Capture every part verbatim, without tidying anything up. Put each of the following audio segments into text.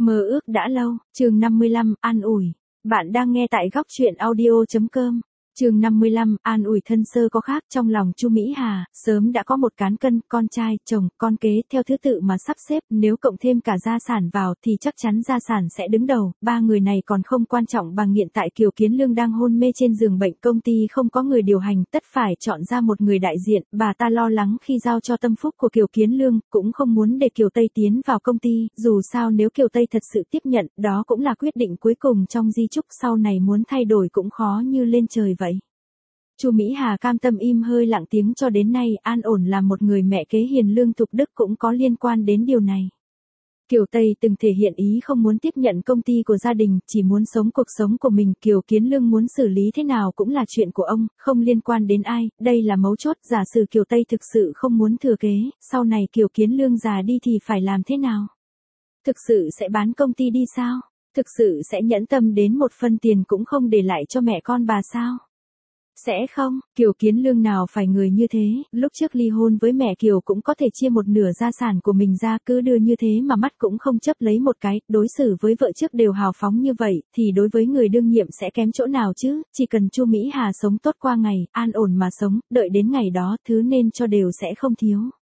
Mơ ước đã lâu, chương năm mươi lăm, an ủi. Bạn đang nghe tại góc truyện audio chấm com. Chương năm mươi lăm, an ủi thân sơ có khác. Trong lòng Chu Mỹ Hà, sớm đã có một cán cân, con trai, chồng, con kế, theo thứ tự mà sắp xếp, nếu cộng thêm cả gia sản vào thì chắc chắn gia sản sẽ đứng đầu, ba người này còn không quan trọng bằng hiện tại Kiều Kiến Lương đang hôn mê trên giường bệnh, công ty không có người điều hành, tất phải chọn ra một người đại diện, bà ta lo lắng khi giao cho tâm phúc của Kiều Kiến Lương, cũng không muốn để Kiều Tây tiến vào công ty, dù sao nếu Kiều Tây thật sự tiếp nhận, đó cũng là quyết định cuối cùng trong di chúc, sau này muốn thay đổi cũng khó như lên trời vậy. Chu Mỹ Hà cam tâm im hơi lặng tiếng cho đến nay, an ổn làm một người mẹ kế hiền lương thục đức cũng có liên quan đến điều này. Kiều Tây từng thể hiện ý không muốn tiếp nhận công ty của gia đình, chỉ muốn sống cuộc sống của mình, Kiều Kiến Lương muốn xử lý thế nào cũng là chuyện của ông, không liên quan đến ai, đây là mấu chốt, giả sử Kiều Tây thực sự không muốn thừa kế, sau này Kiều Kiến Lương già đi thì phải làm thế nào? Thực sự sẽ bán công ty đi sao? Thực sự sẽ nhẫn tâm đến một phân tiền cũng không để lại cho mẹ con bà sao? Sẽ không, Kiều Kiến Lương nào phải người như thế, lúc trước ly hôn với mẹ Kiều cũng có thể chia một nửa gia sản của mình ra, cứ đưa như thế mà mắt cũng không chấp lấy một cái, đối xử với vợ trước đều hào phóng như vậy, thì đối với người đương nhiệm sẽ kém chỗ nào chứ, chỉ cần Chu Mỹ Hà sống tốt qua ngày, an ổn mà sống, đợi đến ngày đó, thứ nên cho đều sẽ không thiếu.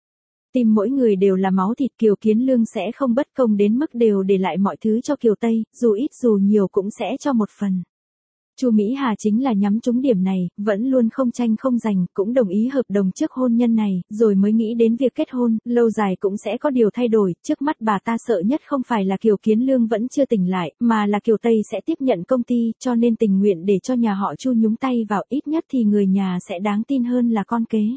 Tim mỗi người đều là máu thịt, Kiều Kiến Lương sẽ không bất công đến mức đều để lại mọi thứ cho Kiều Tây, dù ít dù nhiều cũng sẽ cho một phần. Chu Mỹ Hà chính là nhắm trúng điểm này, vẫn luôn không tranh không giành, cũng đồng ý hợp đồng trước hôn nhân này, rồi mới nghĩ đến việc kết hôn, lâu dài cũng sẽ có điều thay đổi, trước mắt bà ta sợ nhất không phải là Kiều Kiến Lương vẫn chưa tỉnh lại, mà là Kiều Tây sẽ tiếp nhận công ty, cho nên tình nguyện để cho nhà họ Chu nhúng tay vào, ít nhất thì người nhà sẽ đáng tin hơn là con kế.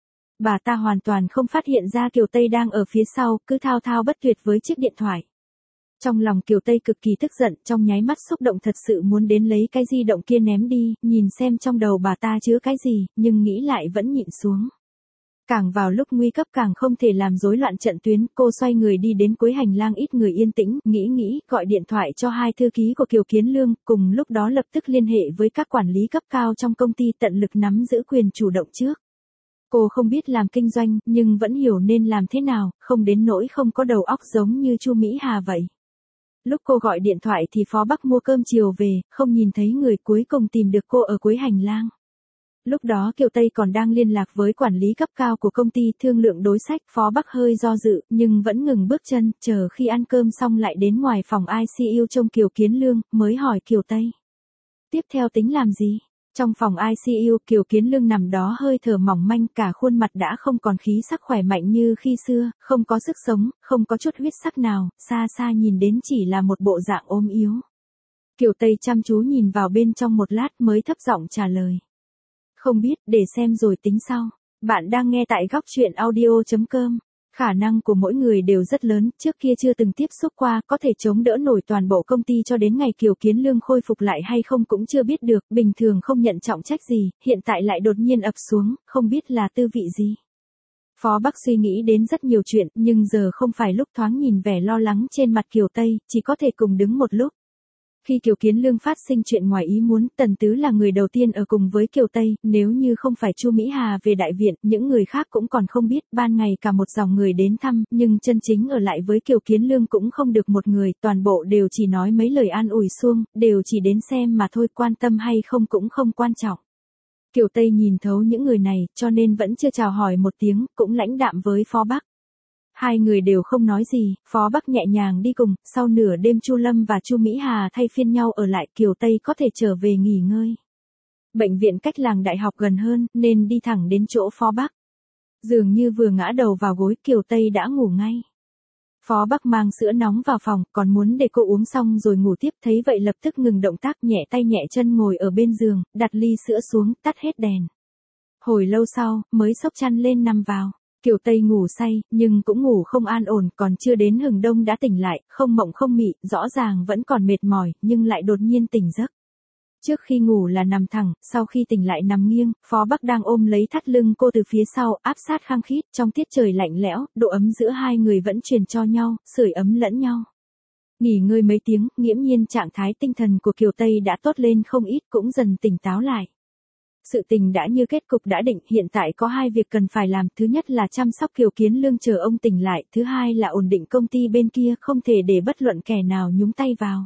Bà ta hoàn toàn không phát hiện ra Kiều Tây đang ở phía sau, cứ thao thao bất tuyệt với chiếc điện thoại. Trong lòng Kiều Tây cực kỳ tức giận, trong nháy mắt xúc động thật sự muốn đến lấy cái di động kia ném đi, nhìn xem trong đầu bà ta chứa cái gì, nhưng nghĩ lại vẫn nhịn xuống. Càng vào lúc nguy cấp càng không thể làm rối loạn trận tuyến, cô xoay người đi đến cuối hành lang ít người yên tĩnh, nghĩ nghĩ, gọi điện thoại cho hai thư ký của Kiều Kiến Lương, cùng lúc đó lập tức liên hệ với các quản lý cấp cao trong công ty tận lực nắm giữ quyền chủ động trước. Cô không biết làm kinh doanh, nhưng vẫn hiểu nên làm thế nào, không đến nỗi không có đầu óc giống như Chu Mỹ Hà vậy. Lúc cô gọi điện thoại thì Phó Bắc mua cơm chiều về, không nhìn thấy người, cuối cùng tìm được cô ở cuối hành lang. Lúc đó Kiều Tây còn đang liên lạc với quản lý cấp cao của công ty thương lượng đối sách, Phó Bắc hơi do dự, nhưng vẫn ngừng bước chân, chờ khi ăn cơm xong lại đến ngoài phòng i xê u trông Kiều Kiến Lương, mới hỏi Kiều Tây. Tiếp theo tính làm gì? Trong phòng i xê u, Kiều Kiến Lương nằm đó hơi thở mỏng manh, cả khuôn mặt đã không còn khí sắc khỏe mạnh như khi xưa, không có sức sống, không có chút huyết sắc nào, xa xa nhìn đến chỉ là một bộ dạng ốm yếu. Kiều Tây chăm chú nhìn vào bên trong một lát mới thấp giọng trả lời. Không biết, để xem rồi tính sau. Bạn đang nghe tại góc truyện audio chấm com. Khả năng của mỗi người đều rất lớn, trước kia chưa từng tiếp xúc qua, có thể chống đỡ nổi toàn bộ công ty cho đến ngày Kiều Kiến Lương khôi phục lại hay không cũng chưa biết được, bình thường không nhận trọng trách gì, hiện tại lại đột nhiên ập xuống, không biết là tư vị gì. Phó Bắc suy nghĩ đến rất nhiều chuyện, nhưng giờ không phải lúc, thoáng nhìn vẻ lo lắng trên mặt Kiều Tây, chỉ có thể cùng đứng một lúc. Khi Kiều Kiến Lương phát sinh chuyện ngoài ý muốn, Tần Tứ là người đầu tiên ở cùng với Kiều Tây, nếu như không phải Chu Mỹ Hà về đại viện, những người khác cũng còn không biết, ban ngày cả một dòng người đến thăm, nhưng chân chính ở lại với Kiều Kiến Lương cũng không được một người, toàn bộ đều chỉ nói mấy lời an ủi suông, đều chỉ đến xem mà thôi, quan tâm hay không cũng không quan trọng. Kiều Tây nhìn thấu những người này, cho nên vẫn chưa chào hỏi một tiếng, cũng lãnh đạm với Phó Bắc. Hai người đều không nói gì, Phó Bắc nhẹ nhàng đi cùng, sau nửa đêm Chu Lâm và Chu Mỹ Hà thay phiên nhau ở lại, Kiều Tây có thể trở về nghỉ ngơi. Bệnh viện cách làng đại học gần hơn, nên đi thẳng đến chỗ Phó Bắc. Dường như vừa ngã đầu vào gối, Kiều Tây đã ngủ ngay. Phó Bắc mang sữa nóng vào phòng, còn muốn để cô uống xong rồi ngủ tiếp, thấy vậy lập tức ngừng động tác, nhẹ tay nhẹ chân ngồi ở bên giường, đặt ly sữa xuống, tắt hết đèn. Hồi lâu sau, mới xốc chăn lên nằm vào. Kiều Tây ngủ say, nhưng cũng ngủ không an ổn, còn chưa đến hừng đông đã tỉnh lại, không mộng không mị, rõ ràng vẫn còn mệt mỏi, nhưng lại đột nhiên tỉnh giấc. Trước khi ngủ là nằm thẳng, sau khi tỉnh lại nằm nghiêng, Phó Bắc đang ôm lấy thắt lưng cô từ phía sau, áp sát khăng khít, trong tiết trời lạnh lẽo, độ ấm giữa hai người vẫn truyền cho nhau, sưởi ấm lẫn nhau. Nghỉ ngơi mấy tiếng, nghiễm nhiên trạng thái tinh thần của Kiều Tây đã tốt lên không ít, cũng dần tỉnh táo lại. Sự tình đã như kết cục đã định, hiện tại có hai việc cần phải làm, thứ nhất là chăm sóc Kiều Kiến Lương chờ ông tỉnh lại, thứ hai là ổn định công ty bên kia, không thể để bất luận kẻ nào nhúng tay vào.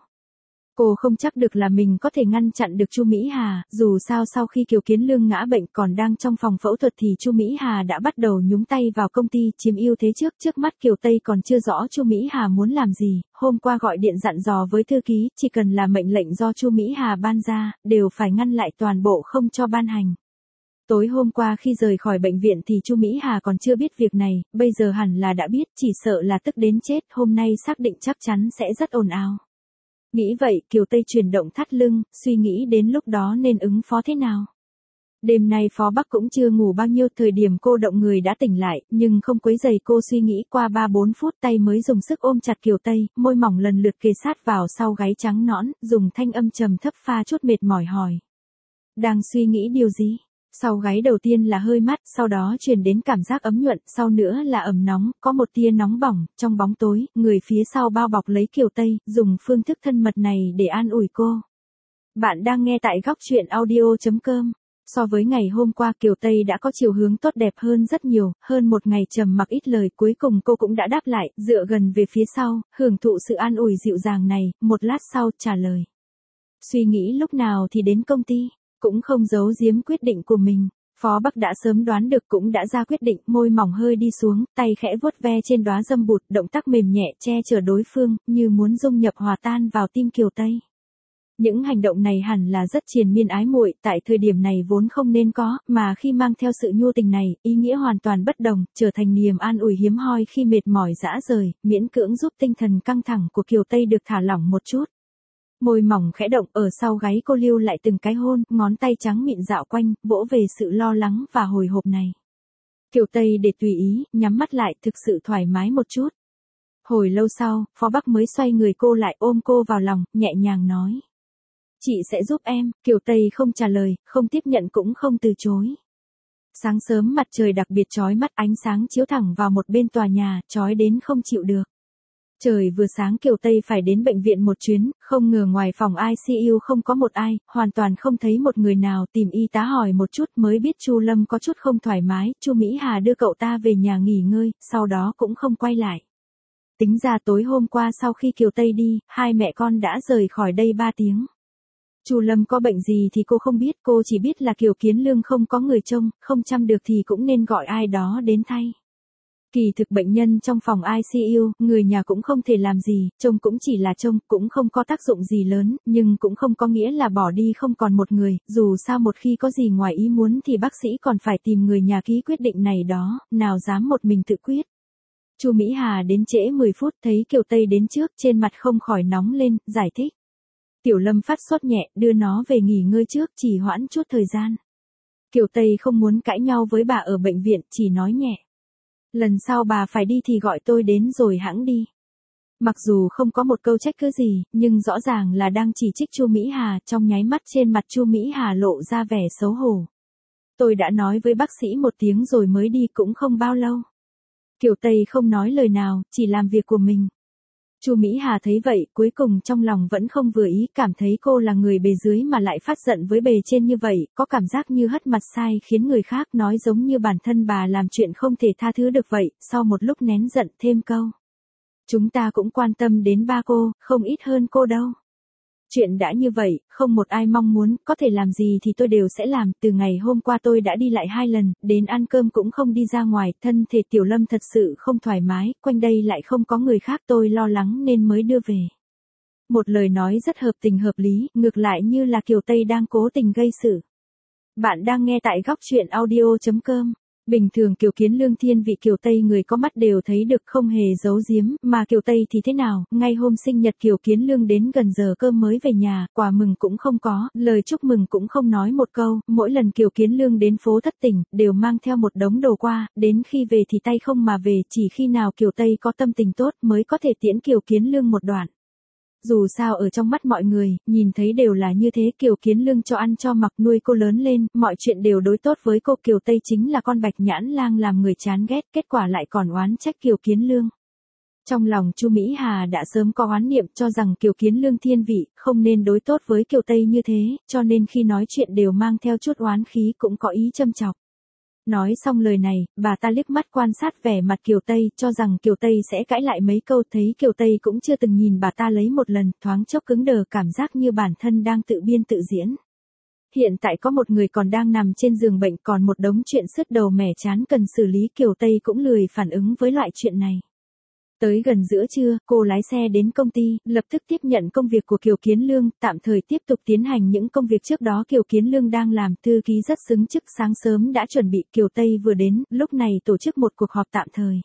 Cô không chắc được là mình có thể ngăn chặn được Chu Mỹ Hà, dù sao sau khi Kiều Kiến Lương ngã bệnh còn đang trong phòng phẫu thuật thì Chu Mỹ Hà đã bắt đầu nhúng tay vào công ty, chiếm ưu thế trước, trước mắt Kiều Tây còn chưa rõ Chu Mỹ Hà muốn làm gì, hôm qua gọi điện dặn dò với thư ký, chỉ cần là mệnh lệnh do Chu Mỹ Hà ban ra, đều phải ngăn lại toàn bộ không cho ban hành. Tối hôm qua khi rời khỏi bệnh viện thì Chu Mỹ Hà còn chưa biết việc này, bây giờ hẳn là đã biết, chỉ sợ là tức đến chết, hôm nay xác định chắc chắn sẽ rất ồn ào. Nghĩ vậy, Kiều Tây chuyển động thắt lưng, suy nghĩ đến lúc đó nên ứng phó thế nào. Đêm nay Phó Bắc cũng chưa ngủ bao nhiêu, thời điểm cô động người đã tỉnh lại, nhưng không quấy rầy cô suy nghĩ, qua ba bốn phút tay mới dùng sức ôm chặt Kiều Tây, môi mỏng lần lượt kề sát vào sau gáy trắng nõn, dùng thanh âm trầm thấp pha chút mệt mỏi hỏi. Đang suy nghĩ điều gì? Sau gáy đầu tiên là hơi mát, sau đó truyền đến cảm giác ấm nhuận, sau nữa là ẩm nóng, có một tia nóng bỏng, trong bóng tối, người phía sau bao bọc lấy Kiều Tây, dùng phương thức thân mật này để an ủi cô. Bạn đang nghe tại góc truyện audio chấm com. So với ngày hôm qua Kiều Tây đã có chiều hướng tốt đẹp hơn rất nhiều, hơn một ngày trầm mặc ít lời, cuối cùng cô cũng đã đáp lại, dựa gần về phía sau, hưởng thụ sự an ủi dịu dàng này, một lát sau trả lời. Suy nghĩ lúc nào thì đến công ty. Cũng không giấu giếm quyết định của mình. Phó Bắc đã sớm đoán được cũng đã ra quyết định, môi mỏng hơi đi xuống, tay khẽ vuốt ve trên đóa dâm bụt, động tác mềm nhẹ che chở đối phương, như muốn dung nhập hòa tan vào tim Kiều Tây. Những hành động này hẳn là rất triền miên ái muội, tại thời điểm này vốn không nên có, mà khi mang theo sự nhu tình này, ý nghĩa hoàn toàn bất đồng, trở thành niềm an ủi hiếm hoi khi mệt mỏi dã rời, miễn cưỡng giúp tinh thần căng thẳng của Kiều Tây được thả lỏng một chút. Môi mỏng khẽ động, ở sau gáy cô lưu lại từng cái hôn, ngón tay trắng mịn dạo quanh, vỗ về sự lo lắng và hồi hộp này. Kiều Tây để tùy ý, nhắm mắt lại, thực sự thoải mái một chút. Hồi lâu sau, Phó Bắc mới xoay người cô lại, ôm cô vào lòng, nhẹ nhàng nói. Chị sẽ giúp em. Kiều Tây không trả lời, không tiếp nhận cũng không từ chối. Sáng sớm mặt trời đặc biệt chói mắt, ánh sáng chiếu thẳng vào một bên tòa nhà, chói đến không chịu được. Trời vừa sáng Kiều Tây phải đến bệnh viện một chuyến, không ngờ ngoài phòng i xê u không có một ai, hoàn toàn không thấy một người nào, tìm y tá hỏi một chút mới biết Chu Lâm có chút không thoải mái, Chu Mỹ Hà đưa cậu ta về nhà nghỉ ngơi, sau đó cũng không quay lại. Tính ra tối hôm qua sau khi Kiều Tây đi, hai mẹ con đã rời khỏi đây ba tiếng. Chu Lâm có bệnh gì thì cô không biết, cô chỉ biết là Kiều Kiến Lương không có người trông, không chăm được thì cũng nên gọi ai đó đến thay. Kỳ thực bệnh nhân trong phòng i xê u, người nhà cũng không thể làm gì, trông cũng chỉ là trông, cũng không có tác dụng gì lớn, nhưng cũng không có nghĩa là bỏ đi không còn một người, dù sao một khi có gì ngoài ý muốn thì bác sĩ còn phải tìm người nhà ký quyết định này đó, nào dám một mình tự quyết. Chu Mỹ Hà đến trễ mười phút, thấy Kiều Tây đến trước, trên mặt không khỏi nóng lên, giải thích. Tiểu Lâm phát sốt nhẹ, đưa nó về nghỉ ngơi trước, chỉ hoãn chút thời gian. Kiều Tây không muốn cãi nhau với bà ở bệnh viện, chỉ nói nhẹ. Lần sau bà phải đi thì gọi tôi đến rồi hãng đi. Mặc dù không có một câu trách cứ gì, nhưng rõ ràng là đang chỉ trích Chu Mỹ Hà, trong nháy mắt trên mặt Chu Mỹ Hà lộ ra vẻ xấu hổ. Tôi đã nói với bác sĩ một tiếng rồi mới đi, cũng không bao lâu. Kiều Tây không nói lời nào, chỉ làm việc của mình. Chu Mỹ Hà thấy vậy, cuối cùng trong lòng vẫn không vừa ý, cảm thấy cô là người bề dưới mà lại phát giận với bề trên như vậy, có cảm giác như hất mặt sai khiến người khác nói giống như bản thân bà làm chuyện không thể tha thứ được vậy, sau một lúc nén giận thêm câu. Chúng ta cũng quan tâm đến ba cô, không ít hơn cô đâu. Chuyện đã như vậy, không một ai mong muốn, có thể làm gì thì tôi đều sẽ làm, từ ngày hôm qua tôi đã đi lại hai lần, đến ăn cơm cũng không đi ra ngoài, thân thể Tiểu Lâm thật sự không thoải mái, quanh đây lại không có người khác, tôi lo lắng nên mới đưa về. Một lời nói rất hợp tình hợp lý, ngược lại như là Kiều Tây đang cố tình gây sự. Bạn đang nghe tại góc truyện audio chấm com. Bình thường Kiều Kiến Lương thiên vị Kiều Tây người có mắt đều thấy được, không hề giấu giếm, mà Kiều Tây thì thế nào, ngay hôm sinh nhật Kiều Kiến Lương đến gần giờ cơm mới về nhà, quà mừng cũng không có, lời chúc mừng cũng không nói một câu, mỗi lần Kiều Kiến Lương đến phố thất tình, đều mang theo một đống đồ qua, đến khi về thì tay không mà về, chỉ khi nào Kiều Tây có tâm tình tốt mới có thể tiễn Kiều Kiến Lương một đoạn. Dù sao ở trong mắt mọi người, nhìn thấy đều là như thế, Kiều Kiến Lương cho ăn cho mặc nuôi cô lớn lên, mọi chuyện đều đối tốt với cô, Kiều Tây chính là con bạch nhãn lang làm người chán ghét, kết quả lại còn oán trách Kiều Kiến Lương. Trong lòng Chu Mỹ Hà đã sớm có oán niệm cho rằng Kiều Kiến Lương thiên vị, không nên đối tốt với Kiều Tây như thế, cho nên khi nói chuyện đều mang theo chút oán khí cũng có ý châm chọc. Nói xong lời này, bà ta liếc mắt quan sát vẻ mặt Kiều Tây, cho rằng Kiều Tây sẽ cãi lại mấy câu, thấy Kiều Tây cũng chưa từng nhìn bà ta lấy một lần, thoáng chốc cứng đờ, cảm giác như bản thân đang tự biên tự diễn. Hiện tại có một người còn đang nằm trên giường bệnh, còn một đống chuyện sứt đầu mẻ chán cần xử lý, Kiều Tây cũng lười phản ứng với loại chuyện này. Tới gần giữa trưa, cô lái xe đến công ty, lập tức tiếp nhận công việc của Kiều Kiến Lương, tạm thời tiếp tục tiến hành những công việc trước đó Kiều Kiến Lương đang làm. Thư ký rất xứng chức, sáng sớm đã chuẩn bị, Kiều Tây vừa đến, lúc này tổ chức một cuộc họp tạm thời.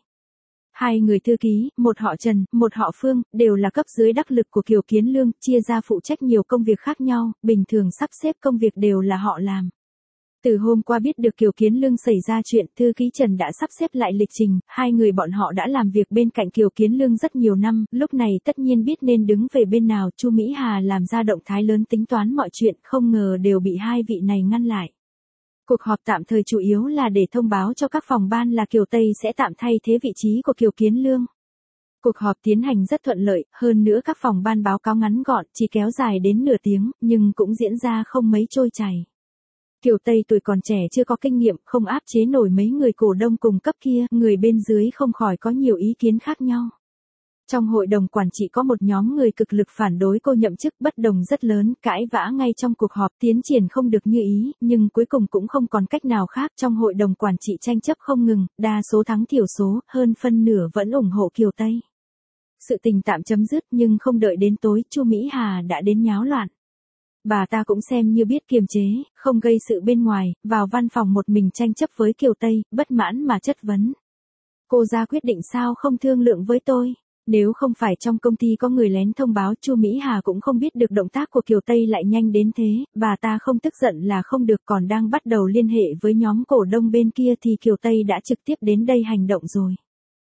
Hai người thư ký, một họ Trần, một họ Phương, đều là cấp dưới đắc lực của Kiều Kiến Lương, chia ra phụ trách nhiều công việc khác nhau, bình thường sắp xếp công việc đều là họ làm. Từ hôm qua biết được Kiều Kiến Lương xảy ra chuyện, thư ký Trần đã sắp xếp lại lịch trình, hai người bọn họ đã làm việc bên cạnh Kiều Kiến Lương rất nhiều năm, lúc này tất nhiên biết nên đứng về bên nào. Chu Mỹ Hà làm ra động thái lớn tính toán mọi chuyện, không ngờ đều bị hai vị này ngăn lại. Cuộc họp tạm thời chủ yếu là để thông báo cho các phòng ban là Kiều Tây sẽ tạm thay thế vị trí của Kiều Kiến Lương. Cuộc họp tiến hành rất thuận lợi, hơn nữa các phòng ban báo cáo ngắn gọn, chỉ kéo dài đến nửa tiếng, nhưng cũng diễn ra không mấy trôi chảy. Kiều Tây tuổi còn trẻ chưa có kinh nghiệm, không áp chế nổi mấy người cổ đông cùng cấp kia, người bên dưới không khỏi có nhiều ý kiến khác nhau. Trong hội đồng quản trị có một nhóm người cực lực phản đối cô nhậm chức, bất đồng rất lớn, cãi vã ngay trong cuộc họp, tiến triển không được như ý, nhưng cuối cùng cũng không còn cách nào khác. Trong hội đồng quản trị tranh chấp không ngừng, đa số thắng thiểu số, hơn phân nửa vẫn ủng hộ Kiều Tây. Sự tình tạm chấm dứt, nhưng không đợi đến tối, Chu Mỹ Hà đã đến nháo loạn. Bà ta cũng xem như biết kiềm chế, không gây sự bên ngoài, vào văn phòng một mình tranh chấp với Kiều Tây, bất mãn mà chất vấn. Cô ra quyết định sao không thương lượng với tôi? Nếu không phải trong công ty có người lén thông báo, Chu Mỹ Hà cũng không biết được động tác của Kiều Tây lại nhanh đến thế, bà ta không tức giận là không được, còn đang bắt đầu liên hệ với nhóm cổ đông bên kia thì Kiều Tây đã trực tiếp đến đây hành động rồi.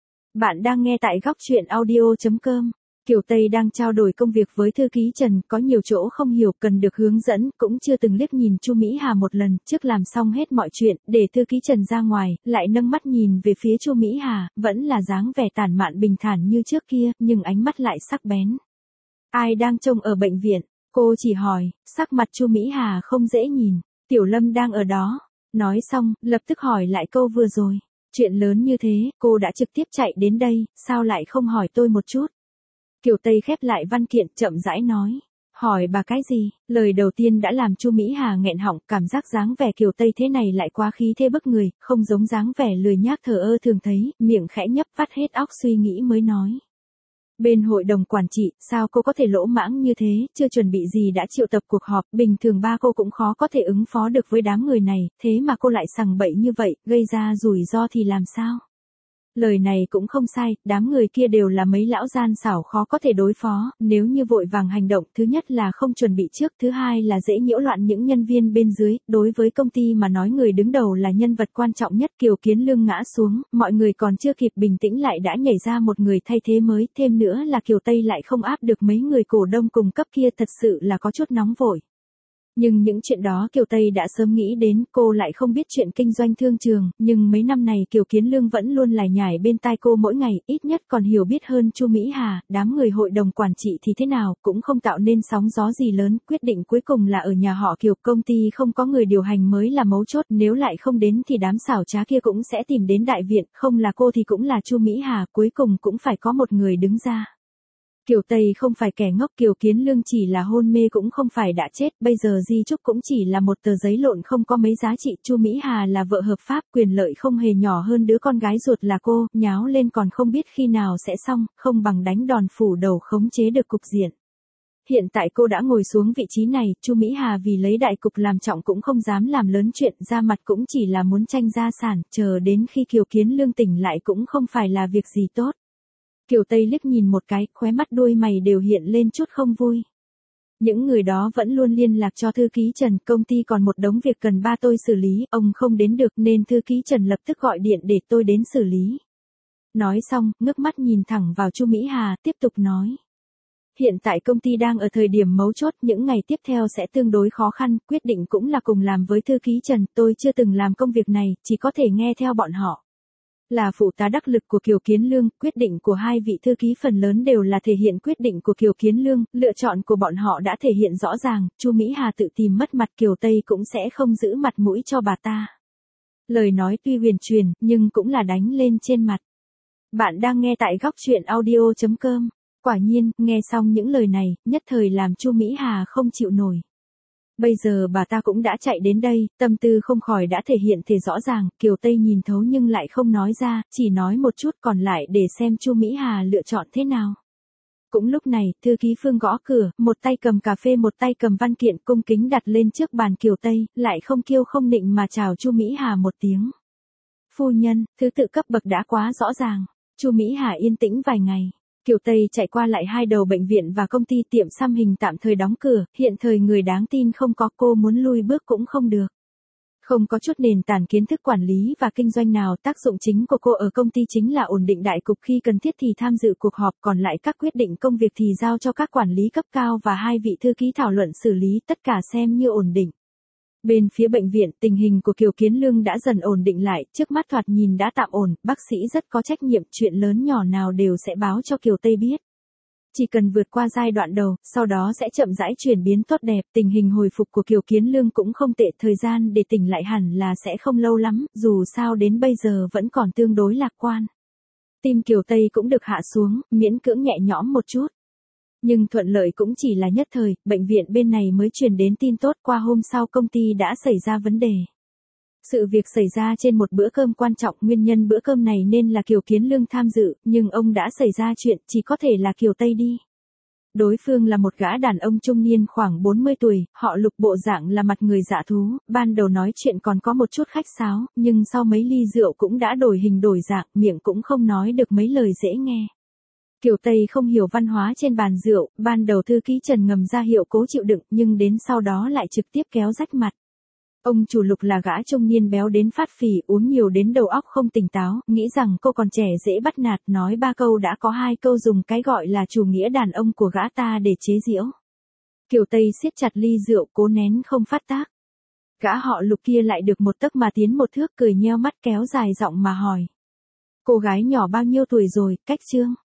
Bạn đang nghe tại góc chuyện audio chấm com. Kiều Tây đang trao đổi công việc với thư ký Trần, có nhiều chỗ không hiểu cần được hướng dẫn, cũng chưa từng liếc nhìn Chu Mỹ Hà một lần, trước làm xong hết mọi chuyện, để thư ký Trần ra ngoài, lại nâng mắt nhìn về phía Chu Mỹ Hà, vẫn là dáng vẻ tản mạn bình thản như trước kia, nhưng ánh mắt lại sắc bén. Ai đang trông ở bệnh viện? Cô chỉ hỏi, sắc mặt Chu Mỹ Hà không dễ nhìn. Tiểu Lâm đang ở đó. Nói xong, lập tức hỏi lại câu vừa rồi. Chuyện lớn như thế, cô đã trực tiếp chạy đến đây, sao lại không hỏi tôi một chút? Kiều Tây khép lại văn kiện, chậm rãi nói. Hỏi bà cái gì? Lời đầu tiên đã làm Chu Mỹ Hà nghẹn họng, cảm giác dáng vẻ Kiều Tây thế này lại quá khí thế bức người, không giống dáng vẻ lười nhác thờ ơ thường thấy, miệng khẽ nhấp, vắt hết óc suy nghĩ mới nói. Bên hội đồng quản trị, sao cô có thể lỗ mãng như thế, chưa chuẩn bị gì đã triệu tập cuộc họp, bình thường ba cô cũng khó có thể ứng phó được với đám người này, thế mà cô lại sằng bậy như vậy, gây ra rủi ro thì làm sao? Lời này cũng không sai, đám người kia đều là mấy lão gian xảo khó có thể đối phó, nếu như vội vàng hành động, thứ nhất là không chuẩn bị trước, thứ hai là dễ nhiễu loạn những nhân viên bên dưới, đối với công ty mà nói người đứng đầu là nhân vật quan trọng nhất. Kiều Kiến Lương ngã xuống, mọi người còn chưa kịp bình tĩnh lại đã nhảy ra một người thay thế mới, thêm nữa là Kiều Tây lại không áp được mấy người cổ đông cùng cấp kia, thật sự là có chút nóng vội. Nhưng những chuyện đó Kiều Tây đã sớm nghĩ đến, cô lại không biết chuyện kinh doanh thương trường, nhưng mấy năm này Kiều Kiến Lương vẫn luôn lải nhải bên tai cô mỗi ngày, ít nhất còn hiểu biết hơn Chu Mỹ Hà. Đám người hội đồng quản trị thì thế nào, cũng không tạo nên sóng gió gì lớn, quyết định cuối cùng là ở nhà họ Kiều, công ty không có người điều hành mới là mấu chốt, nếu lại không đến thì đám xảo trá kia cũng sẽ tìm đến đại viện, không là cô thì cũng là Chu Mỹ Hà, cuối cùng cũng phải có một người đứng ra. Kiều Tây không phải kẻ ngốc, Kiều Kiến Lương chỉ là hôn mê cũng không phải đã chết, bây giờ di chúc cũng chỉ là một tờ giấy lộn không có mấy giá trị. Chu Mỹ Hà là vợ hợp pháp, quyền lợi không hề nhỏ hơn đứa con gái ruột là cô, nháo lên còn không biết khi nào sẽ xong, không bằng đánh đòn phủ đầu khống chế được cục diện. Hiện tại cô đã ngồi xuống vị trí này, Chu Mỹ Hà vì lấy đại cục làm trọng cũng không dám làm lớn chuyện, ra mặt cũng chỉ là muốn tranh gia sản, chờ đến khi Kiều Kiến Lương tỉnh lại cũng không phải là việc gì tốt. Kiều Tây liếc nhìn một cái, khóe mắt đuôi mày đều hiện lên chút không vui. Những người đó vẫn luôn liên lạc cho thư ký Trần, công ty còn một đống việc cần ba tôi xử lý, ông không đến được nên thư ký Trần lập tức gọi điện để tôi đến xử lý. Nói xong, ngước mắt nhìn thẳng vào Chu Mỹ Hà, tiếp tục nói. Hiện tại công ty đang ở thời điểm mấu chốt, những ngày tiếp theo sẽ tương đối khó khăn, quyết định cũng là cùng làm với thư ký Trần, tôi chưa từng làm công việc này, chỉ có thể nghe theo bọn họ. Là phụ tá đắc lực của Kiều Kiến Lương, quyết định của hai vị thư ký phần lớn đều là thể hiện quyết định của Kiều Kiến Lương, lựa chọn của bọn họ đã thể hiện rõ ràng, Chu Mỹ Hà tự tìm mất mặt Kiều Tây cũng sẽ không giữ mặt mũi cho bà ta. Lời nói tuy huyền truyền, nhưng cũng là đánh lên trên mặt. Bạn đang nghe tại góc truyện audio chấm com. Quả nhiên, nghe xong những lời này, nhất thời làm Chu Mỹ Hà không chịu nổi. Bây giờ bà ta cũng đã chạy đến đây, tâm tư không khỏi đã thể hiện thể rõ ràng, Kiều Tây nhìn thấu nhưng lại không nói ra, chỉ nói một chút còn lại để xem Chu Mỹ Hà lựa chọn thế nào. Cũng lúc này, thư ký Phương gõ cửa, một tay cầm cà phê một tay cầm văn kiện cung kính đặt lên trước bàn Kiều Tây, lại không kiêu không nịnh mà chào Chu Mỹ Hà một tiếng. Phu nhân, thứ tự cấp bậc đã quá rõ ràng. Chu Mỹ Hà yên tĩnh vài ngày. Kiều Tây chạy qua lại hai đầu bệnh viện và công ty, tiệm xăm hình tạm thời đóng cửa, hiện thời người đáng tin không có, cô muốn lui bước cũng không được. Không có chút nền tảng kiến thức quản lý và kinh doanh nào, tác dụng chính của cô ở công ty chính là ổn định đại cục, khi cần thiết thì tham dự cuộc họp, còn lại các quyết định công việc thì giao cho các quản lý cấp cao và hai vị thư ký thảo luận xử lý, tất cả xem như ổn định. Bên phía bệnh viện, tình hình của Kiều Kiến Lương đã dần ổn định lại, trước mắt thoạt nhìn đã tạm ổn, bác sĩ rất có trách nhiệm, chuyện lớn nhỏ nào đều sẽ báo cho Kiều Tây biết. Chỉ cần vượt qua giai đoạn đầu, sau đó sẽ chậm rãi chuyển biến tốt đẹp, tình hình hồi phục của Kiều Kiến Lương cũng không tệ, thời gian để tỉnh lại hẳn là sẽ không lâu lắm, dù sao đến bây giờ vẫn còn tương đối lạc quan. Tim Kiều Tây cũng được hạ xuống, miễn cưỡng nhẹ nhõm một chút. Nhưng thuận lợi cũng chỉ là nhất thời, bệnh viện bên này mới truyền đến tin tốt, qua hôm sau công ty đã xảy ra vấn đề. Sự việc xảy ra trên một bữa cơm quan trọng, nguyên nhân bữa cơm này nên là Kiều Kiến Lương tham dự, nhưng ông đã xảy ra chuyện, chỉ có thể là Kiều Tây đi. Đối phương là một gã đàn ông trung niên khoảng bốn mươi tuổi, họ Lục, bộ dạng là mặt người dạ thú, ban đầu nói chuyện còn có một chút khách sáo, nhưng sau mấy ly rượu cũng đã đổi hình đổi dạng, miệng cũng không nói được mấy lời dễ nghe. Kiều Tây không hiểu văn hóa trên bàn rượu, ban đầu thư ký Trần ngầm ra hiệu cố chịu đựng, nhưng đến sau đó lại trực tiếp kéo rách mặt. Ông chủ Lục là gã trung niên béo đến phát phì, uống nhiều đến đầu óc không tỉnh táo, nghĩ rằng cô còn trẻ dễ bắt nạt, nói ba câu đã có hai câu dùng cái gọi là chủ nghĩa đàn ông của gã ta để chế giễu. Kiều Tây siết chặt ly rượu, cố nén không phát tác. Gã họ Lục kia lại được một tấc mà tiến một thước, cười nheo mắt kéo dài giọng mà hỏi. Cô gái nhỏ bao nhiêu tuổi rồi, cách chương?